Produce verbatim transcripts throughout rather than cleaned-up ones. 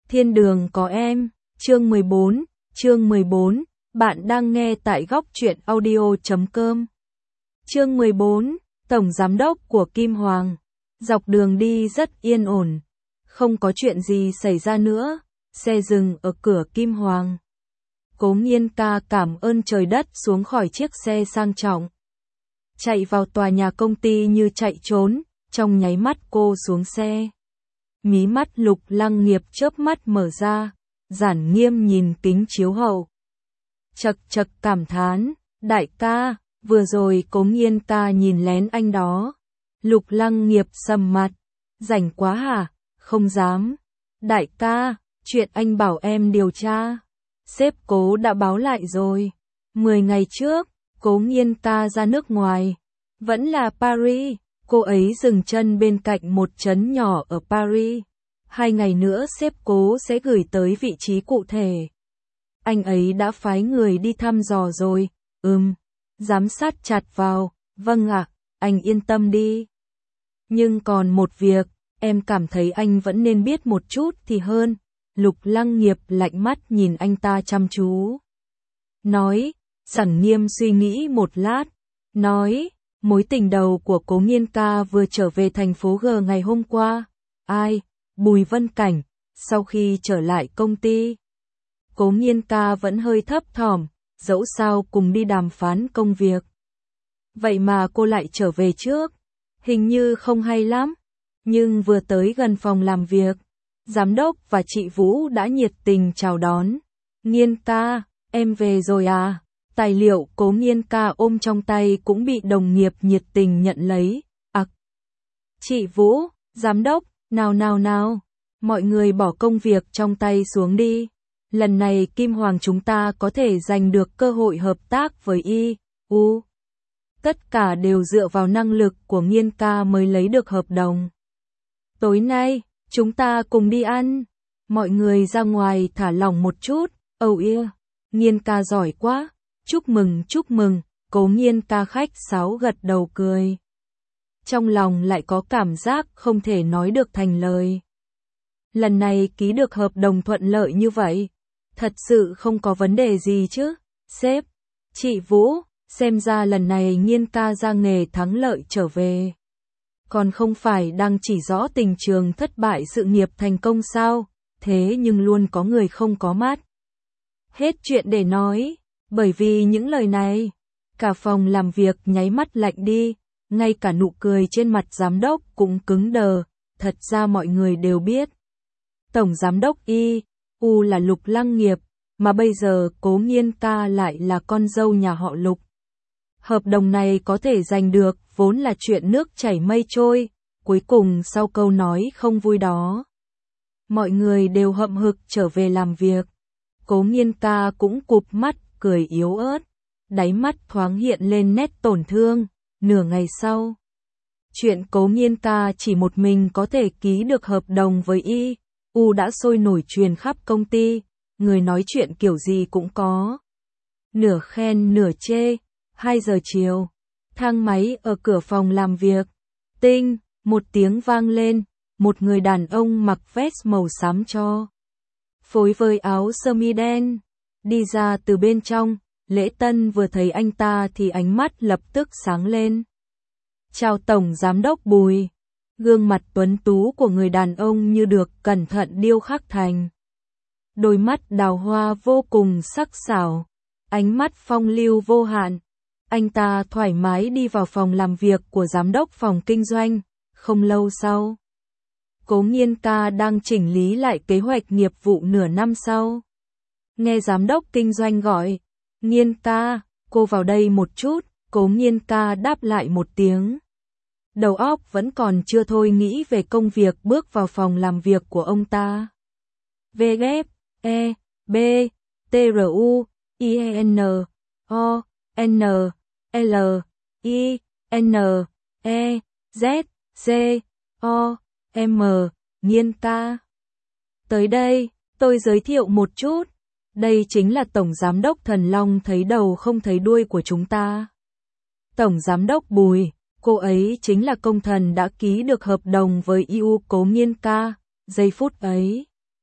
Thiên đường có em, chương mười bốn, chương mười bốn, bạn đang nghe tại góc truyện audio chấm com. Chương mười bốn, Tổng Giám đốc của Kim Hoàng. Dọc đường đi rất yên ổn, không có chuyện gì xảy ra nữa, xe dừng ở cửa Kim Hoàng. Cố Nghiên ca cảm ơn trời đất xuống khỏi chiếc xe sang trọng. Chạy vào tòa nhà công ty như chạy trốn, trong nháy mắt cô xuống xe. Mí mắt Lục Lăng Nghiệp chớp mắt mở ra, Giản Nghiêm nhìn kính chiếu hậu. Chật chật cảm thán, đại ca, vừa rồi Cố Nghiên ca nhìn lén anh đó. Lục Lăng Nghiệp sầm mặt, rảnh quá hả, không dám. Đại ca, chuyện anh bảo em điều tra. Sếp Cố đã báo lại rồi. Mười ngày trước, Cố Nghiên ca ra nước ngoài. Vẫn là Paris, cô ấy dừng chân bên cạnh một trấn nhỏ ở Paris. Hai ngày nữa sếp Cố sẽ gửi tới vị trí cụ thể. Anh ấy đã phái người đi thăm dò rồi, ừm, giám sát chặt vào, vâng ạ, anh yên tâm đi. Nhưng còn một việc, em cảm thấy anh vẫn nên biết một chút thì hơn. Lục Lăng Nghiệp lạnh mắt nhìn anh ta chăm chú. Nói, Giản Nghiêm suy nghĩ một lát, nói, mối tình đầu của Cố Nghiên ca vừa trở về thành phố G ngày hôm qua. Ai? Bùi Vân Cảnh. Sau khi trở lại công ty, Cố Nghiên ca vẫn hơi thấp thỏm, dẫu sao cùng đi đàm phán công việc. Vậy mà cô lại trở về trước, hình như không hay lắm. Nhưng vừa tới gần phòng làm việc, giám đốc và chị Vũ đã nhiệt tình chào đón. Nghiên ca, em về rồi à? Tài liệu Cố Nghiên ca ôm trong tay cũng bị đồng nghiệp nhiệt tình nhận lấy. Ặc! À, chị Vũ, giám đốc, nào nào nào, mọi người bỏ công việc trong tay xuống đi. Lần này Kim Hoàng chúng ta có thể giành được cơ hội hợp tác với i u. Tất cả đều dựa vào năng lực của Nghiên ca mới lấy được hợp đồng. Tối nay, chúng ta cùng đi ăn. Mọi người ra ngoài thả lỏng một chút. Oh yeah, Nghiên ca giỏi quá. Chúc mừng chúc mừng, Cố Nghiên ca khách sáo gật đầu cười. Trong lòng lại có cảm giác không thể nói được thành lời. Lần này ký được hợp đồng thuận lợi như vậy, thật sự không có vấn đề gì chứ, sếp. Chị Vũ, xem ra lần này Nghiên ca ra nghề thắng lợi trở về. Còn không phải đang chỉ rõ tình trường thất bại sự nghiệp thành công sao, thế nhưng luôn có người không có mắt. Hết chuyện để nói, bởi vì những lời này, cả phòng làm việc nháy mắt lạnh đi, ngay cả nụ cười trên mặt giám đốc cũng cứng đờ, thật ra mọi người đều biết. Tổng giám đốc i u là Lục Lăng Nghiệp, mà bây giờ Cố Nghiên ca lại là con dâu nhà họ Lục. Hợp đồng này có thể giành được vốn là chuyện nước chảy mây trôi, cuối cùng sau câu nói không vui đó, mọi người đều hậm hực trở về làm việc. Cố Nghiên ca cũng cụp mắt, cười yếu ớt, đáy mắt thoáng hiện lên nét tổn thương. Nửa ngày sau, chuyện Cố Nghiên ca chỉ một mình có thể ký được hợp đồng với i u đã sôi nổi truyền khắp công ty, người nói chuyện kiểu gì cũng có. Nửa khen nửa chê. Hai giờ chiều, thang máy ở cửa phòng làm việc. Tinh, một tiếng vang lên, một người đàn ông mặc vest màu xám cho, phối với áo sơ mi đen, đi ra từ bên trong. Lễ Tân vừa thấy anh ta thì ánh mắt lập tức sáng lên. Chào Tổng Giám đốc Bùi. Gương mặt tuấn tú của người đàn ông như được cẩn thận điêu khắc thành. Đôi mắt đào hoa vô cùng sắc sảo, ánh mắt phong lưu vô hạn. Anh ta thoải mái đi vào phòng làm việc của giám đốc phòng kinh doanh. Không lâu sau, Cố Nghiên ca đang chỉnh lý lại kế hoạch nghiệp vụ nửa năm sau. Nghe giám đốc kinh doanh gọi, Nghiên ca, cô vào đây một chút. Cố Nghiên ca đáp lại một tiếng. Đầu óc vẫn còn chưa thôi nghĩ về công việc, bước vào phòng làm việc của ông ta. V G E B T R U I N O N L I N E Z C O M. Nghiên ca, tới đây, tôi giới thiệu một chút. Đây chính là Tổng Giám đốc Thần Long thấy đầu không thấy đuôi của chúng ta. Tổng Giám đốc Bùi, cô ấy chính là công thần đã ký được hợp đồng với i u. Cố Nghiên ca, giây phút ấy,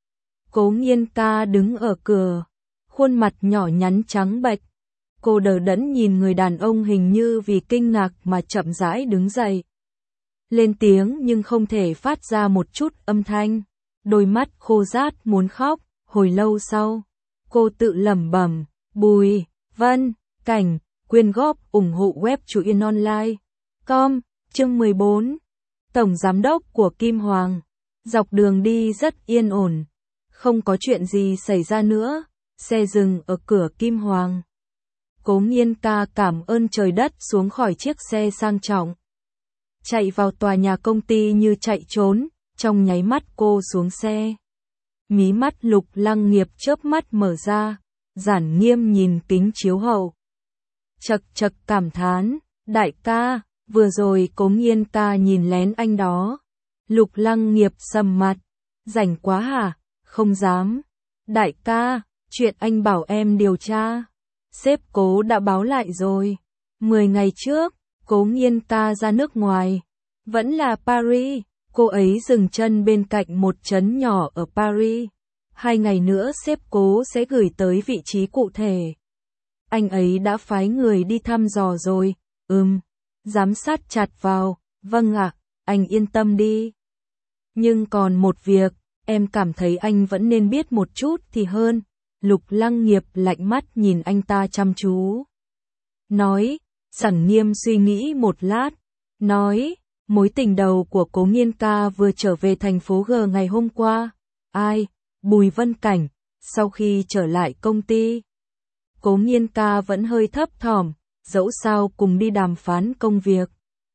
Cố Nghiên ca đứng ở cửa, khuôn mặt nhỏ nhắn trắng bệch. Cô đờ đẫn nhìn người đàn ông hình như vì kinh ngạc mà chậm rãi đứng dậy. Lên tiếng nhưng không thể phát ra một chút âm thanh. Đôi mắt khô rát muốn khóc. Hồi lâu sau, cô tự lẩm bẩm, Bùi Vân Cảnh, quyên góp ủng hộ web truyện online chấm com. Chương mười bốn. Tổng giám đốc của Kim Hoàng. Dọc đường đi rất yên ổn, không có chuyện gì xảy ra nữa. Xe dừng ở cửa Kim Hoàng. Cố Nghiên ca cảm ơn trời đất xuống khỏi chiếc xe sang trọng, chạy vào tòa nhà công ty như chạy trốn. Trong nháy mắt cô xuống xe, mí mắt Lục Lăng Nghiệp chớp mắt mở ra, Giản Nghiêm nhìn kính chiếu hậu, chật chật cảm thán, đại ca, vừa rồi Cố Nghiên ca nhìn lén anh đó. Lục Lăng Nghiệp sầm mặt, rảnh quá hả? Không dám. Đại ca, chuyện anh bảo em điều tra, sếp Cố đã báo lại rồi. Mười ngày trước, Cố Nghiên ca ra nước ngoài, vẫn là Paris. Cô ấy dừng chân bên cạnh một trấn nhỏ ở Paris. Hai ngày nữa sếp Cố sẽ gửi tới vị trí cụ thể. Anh ấy đã phái người đi thăm dò rồi. Ừm, giám sát chặt vào. Vâng ạ, anh yên tâm đi. Nhưng còn một việc, em cảm thấy anh vẫn nên biết một chút thì hơn. Lục Lăng Nghiệp lạnh mắt nhìn anh ta chăm chú. Nói, Giản Nghiêm suy nghĩ một lát. Nói, mối tình đầu của Cố Nghiên ca vừa trở về thành phố G ngày hôm qua. Ai? Bùi Vân Cảnh. Sau khi trở lại công ty, Cố Nghiên ca vẫn hơi thấp thỏm, dẫu sao cùng đi đàm phán công việc.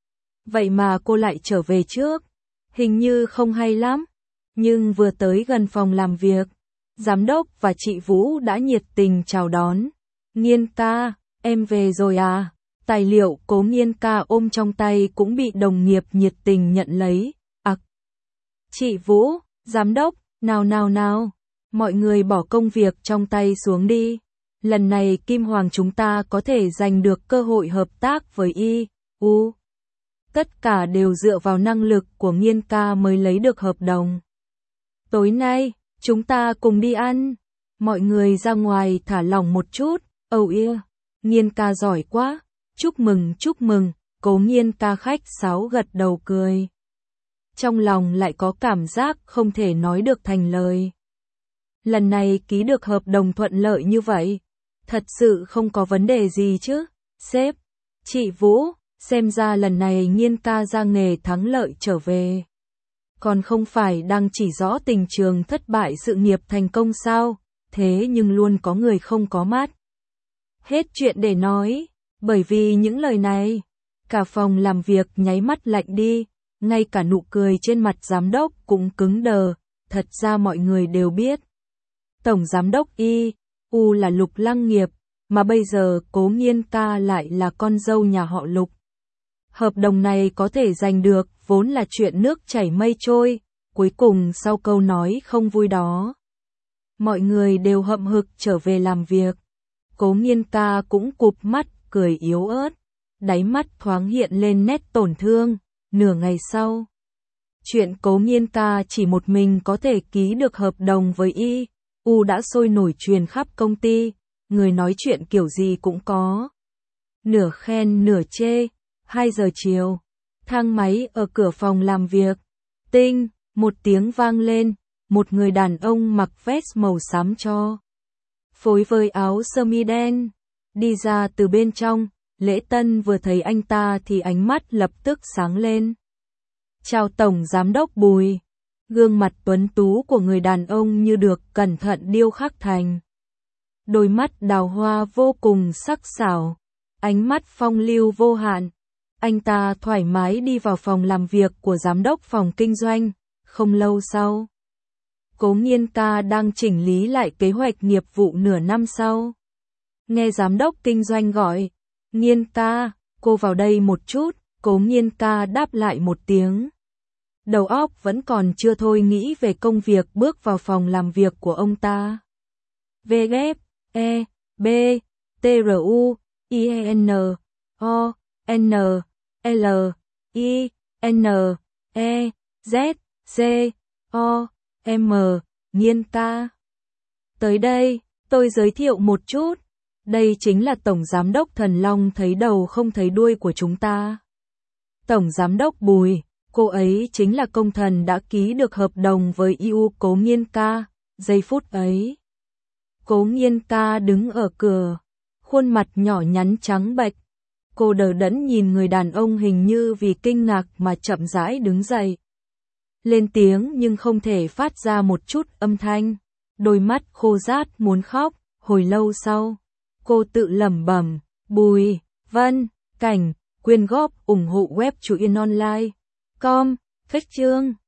Vậy mà cô lại trở về trước, hình như không hay lắm. Nhưng vừa tới gần phòng làm việc, giám đốc và chị Vũ đã nhiệt tình chào đón. Nghiên ca, em về rồi à? Tài liệu Cố Nghiên ca ôm trong tay cũng bị đồng nghiệp nhiệt tình nhận lấy. Ặc! À, chị Vũ, giám đốc, nào nào nào, mọi người bỏ công việc trong tay xuống đi. Lần này Kim Hoàng chúng ta có thể giành được cơ hội hợp tác với i u. Tất cả đều dựa vào năng lực của Nghiên ca mới lấy được hợp đồng. Tối nay, chúng ta cùng đi ăn. Mọi người ra ngoài thả lỏng một chút. Oh yeah, Nghiên ca giỏi quá. Chúc mừng chúc mừng, Cố Nghiên ca khách sáo gật đầu cười. Trong lòng lại có cảm giác không thể nói được thành lời. Lần này ký được hợp đồng thuận lợi như vậy, thật sự không có vấn đề gì chứ, sếp. Chị Vũ, xem ra lần này Nghiên ca ra nghề thắng lợi trở về. Còn không phải đang chỉ rõ tình trường thất bại sự nghiệp thành công sao, thế nhưng luôn có người không có mắt. Hết chuyện để nói. Bởi vì những lời này, cả phòng làm việc nháy mắt lạnh đi, ngay cả nụ cười trên mặt giám đốc cũng cứng đờ. Thật ra mọi người đều biết, tổng giám đốc i u là Lục Lăng Nghiệp, mà bây giờ Cố Nghiên ca lại là con dâu nhà họ Lục. Hợp đồng này có thể giành được vốn là chuyện nước chảy mây trôi. Cuối cùng sau câu nói không vui đó, mọi người đều hậm hực trở về làm việc. Cố Nghiên ca cũng cụp mắt, cười yếu ớt, đáy mắt thoáng hiện lên nét tổn thương. Nửa ngày sau, chuyện Cố Nghiên ca chỉ một mình có thể ký được hợp đồng với i u đã sôi nổi truyền khắp công ty, người nói chuyện kiểu gì cũng có. Nửa khen nửa chê. Hai giờ chiều, thang máy ở cửa phòng làm việc. Tinh, một tiếng vang lên, một người đàn ông mặc vest màu xám cho, phối với áo sơ mi đen, đi ra từ bên trong. Lễ Tân vừa thấy anh ta thì ánh mắt lập tức sáng lên. Chào Tổng Giám đốc Bùi. Gương mặt tuấn tú của người đàn ông như được cẩn thận điêu khắc thành. Đôi mắt đào hoa vô cùng sắc sảo, ánh mắt phong lưu vô hạn. Anh ta thoải mái đi vào phòng làm việc của giám đốc phòng kinh doanh. Không lâu sau, Cố Nghiên ca đang chỉnh lý lại kế hoạch nghiệp vụ nửa năm sau. Nghe giám đốc kinh doanh gọi, Nghiên ca, cô vào đây một chút. Cố Nghiên ca đáp lại một tiếng. Đầu óc vẫn còn chưa thôi nghĩ về công việc, bước vào phòng làm việc của ông ta. V G E B T R U I N O N L I N E Z C O M Nghiên ca. Tới đây, tôi giới thiệu một chút. Đây chính là Tổng Giám đốc Thần Long thấy đầu không thấy đuôi của chúng ta. Tổng Giám đốc Bùi, cô ấy chính là công thần đã ký được hợp đồng với i u Cố Nghiên ca. Giây phút ấy, Cố Nghiên ca đứng ở cửa, khuôn mặt nhỏ nhắn trắng bệch. Cô đờ đẫn nhìn người đàn ông hình như vì kinh ngạc mà chậm rãi đứng dậy. Lên tiếng nhưng không thể phát ra một chút âm thanh. Đôi mắt khô rát muốn khóc. Hồi lâu sau, cô tự lẩm bẩm, Bùi, Vân, Cảnh, quyên góp ủng hộ web Truyện Online. Com, phết chương.